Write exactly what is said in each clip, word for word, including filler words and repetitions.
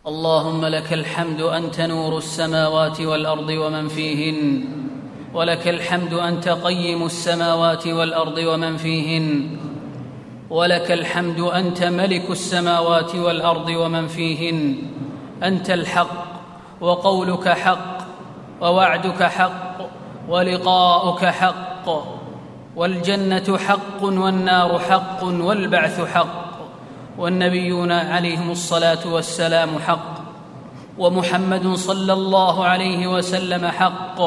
اللهم لك الحمد أنت نور السماوات والأرض ومن فيهن، ولك الحمد أنت قيم السماوات والأرض ومن فيهن، ولك الحمد أنت ملك السماوات والأرض ومن فيهن. أنت الحق، وقولك حق، ووعدك حق، ولقاؤك حق، والجنة حق، والنار حق، والبعث حق، والنبيون عليهم الصلاة والسلام حق، ومحمد صلى الله عليه وسلم حق.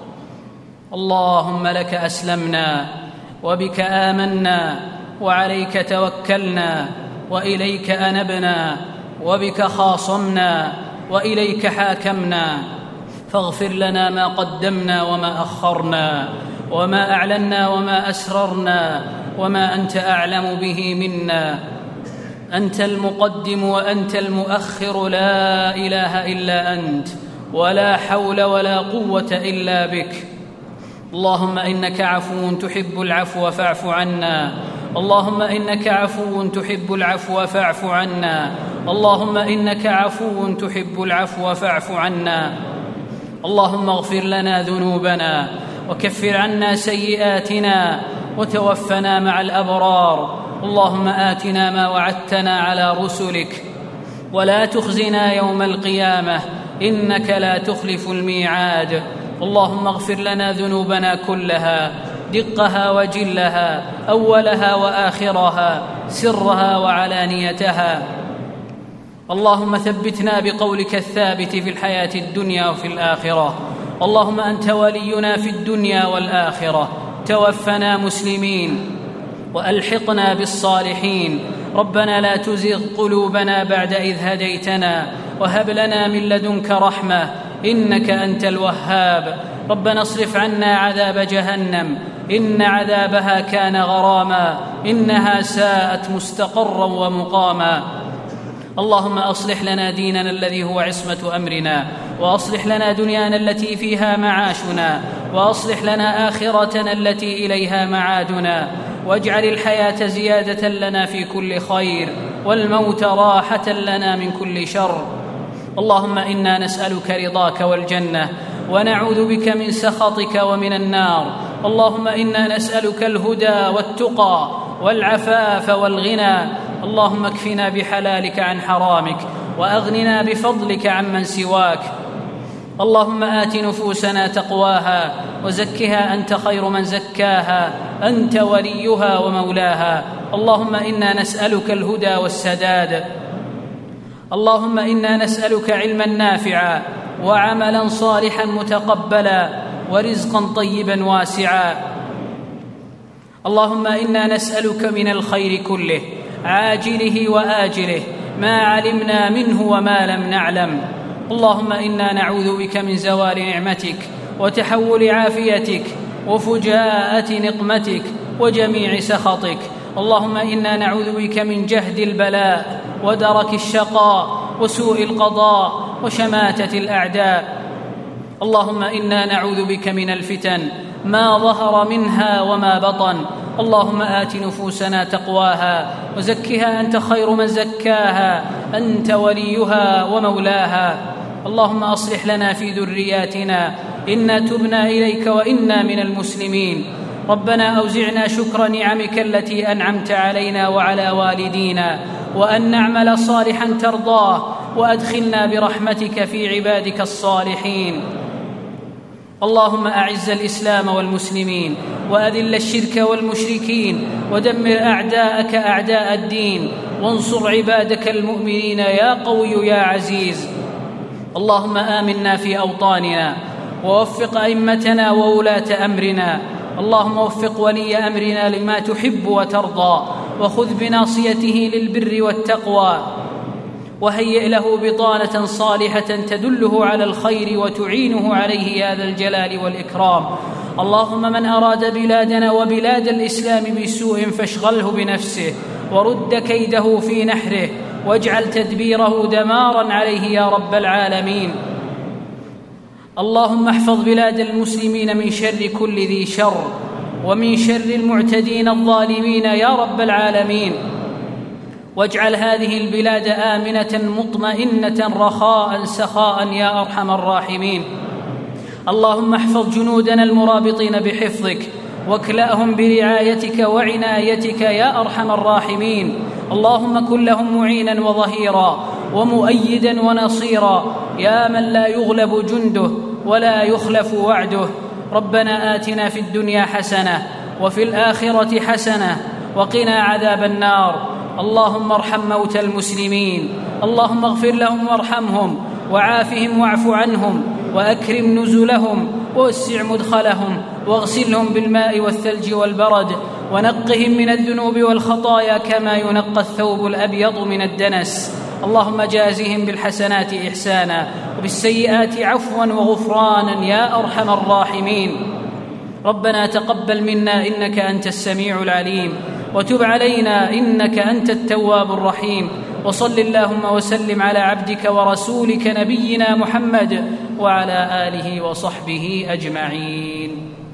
اللهم لك أسلمنا، وبك آمنا، وعليك توكلنا، وإليك أنبنا، وبك خاصمنا، وإليك حاكمنا. فاغفر لنا ما قدمنا وما أخرنا، وما أعلنا وما أسررنا، وما أنت أعلم به منا. أنت المقدم وأنت المؤخر، لا إله إلا أنت، ولا حول ولا قوة إلا بك. اللهم إنك عفو تحب العفو فاعف عنا. اللهم إنك عفو تحب العفو فاعف عنا. اللهم إنك عفو تحب العفو فاعف عنا. اللهم اغفر لنا ذنوبنا، وكفر عنا سيئاتنا، وتوفنا مع الأبرار. اللهم آتنا ما وعدتنا على رسلك، ولا تخزنا يوم القيامة، إنك لا تخلف الميعاد. اللهم اغفر لنا ذنوبنا كلها، دقها وجلها، أولها وآخرها، سرها وعلانيتها. اللهم ثبتنا بقولك الثابت في الحياة الدنيا وفي الآخرة. اللهم أنت ولينا في الدنيا والآخرة، توفنا مسلمين وألحقنا بالصالحين. ربنا لا تزغ قلوبنا بعد إذ هديتنا، وهب لنا من لدنك رحمة، إنك أنت الوهاب. ربنا اصرف عنا عذاب جهنم، إن عذابها كان غراما، إنها ساءت مستقرا ومقاما. اللهم أصلح لنا ديننا الذي هو عصمة أمرنا، وأصلح لنا دنيانا التي فيها معاشنا، وأصلح لنا آخرتنا التي إليها معادنا، واجعل الحياة زيادة لنا في كل خير، والموت راحة لنا من كل شر. اللهم إنا نسألك رضاك والجنة، ونعوذ بك من سخطك ومن النار. اللهم إنا نسألك الهدى والتقى والعفاف والغنى. اللهم اكفنا بحلالك عن حرامك، وأغننا بفضلك عمن سواك. اللهم آت نفوسنا تقواها، وزكها أنت خير من زكاها، أنت وليها ومولاها. اللهم إنا نسألك الهدى والسداد. اللهم إنا نسألك علما نافعا، وعملا صالحا متقبلا، ورزقا طيبا واسعا. اللهم إنا نسألك من الخير كله، عاجله وآجله، ما علمنا منه وما لم نعلم. اللهم إنا نعوذ بك من زوال نعمتك، وتحول عافيتك، وفجاءة نقمتك، وجميع سخطك. اللهم إنا نعوذ بك من جهد البلاء، ودرك الشقاء، وسوء القضاء، وشماتة الأعداء. اللهم إنا نعوذ بك من الفتن ما ظهر منها وما بطن. اللهم آت نفوسنا تقواها، وزكها أنت خير من زكاها، أنت وليها ومولاها. اللهم أصلح لنا في ذرياتنا، إنا تبنا إليك وإنا من المسلمين. ربنا أوزعنا شكر نعمك التي أنعمت علينا وعلى والدينا، وأن نعمل صالحا ترضاه، وأدخلنا برحمتك في عبادك الصالحين. اللهم أعز الإسلام والمسلمين، وأذل الشرك والمشركين، ودمر أعداءك أعداء الدين، وانصر عبادك المؤمنين يا قوي يا عزيز. اللهم آمنا في أوطاننا، ووفق أئمتنا وولاة أمرنا. اللهم وفق ولي أمرنا لما تحب وترضى، وخذ بناصيته للبر والتقوى، وهيئ له بطانة صالحة تدله على الخير وتعينه عليه يا ذا الجلال والإكرام. اللهم من أراد بلادنا وبلاد الإسلام بسوء فاشغله بنفسه، ورد كيده في نحره، واجعل تدبيره دمارا عليه يا رب العالمين. اللهم احفظ بلاد المسلمين من شر كل ذي شر، ومن شر المعتدين الظالمين يا رب العالمين. واجعل هذه البلاد آمنة مطمئنة رخاء سخاء يا أرحم الراحمين. اللهم احفظ جنودنا المرابطين بحفظك، واكلأهم برعايتك وعنايتك يا أرحم الراحمين. اللهم كن لهم معينا وظهيرا ومؤيدا ونصيرا يا من لا يغلب جنده ولا يخلف وعده. ربنا آتنا في الدنيا حسنة وفي الآخرة حسنة وقنا عذاب النار. اللهم ارحم موتى المسلمين، اللهم اغفر لهم وارحمهم وعافهم واعف عنهم وأكرم نزلهم ووسع مدخلهم واغسلهم بالماء والثلج والبرد ونقهم من الذنوب والخطايا كما ينقى الثوب الأبيض من الدنس. اللهم جازهم بالحسنات إحسانا وبالسيئات عفوا وغفرانا يا أرحم الراحمين. ربنا تقبل منا إنك أنت السميع العليم، وتب علينا إنك أنت التواب الرحيم. وصل اللهم وسلم على عبدك ورسولك نبينا محمد وعلى آله وصحبه أجمعين.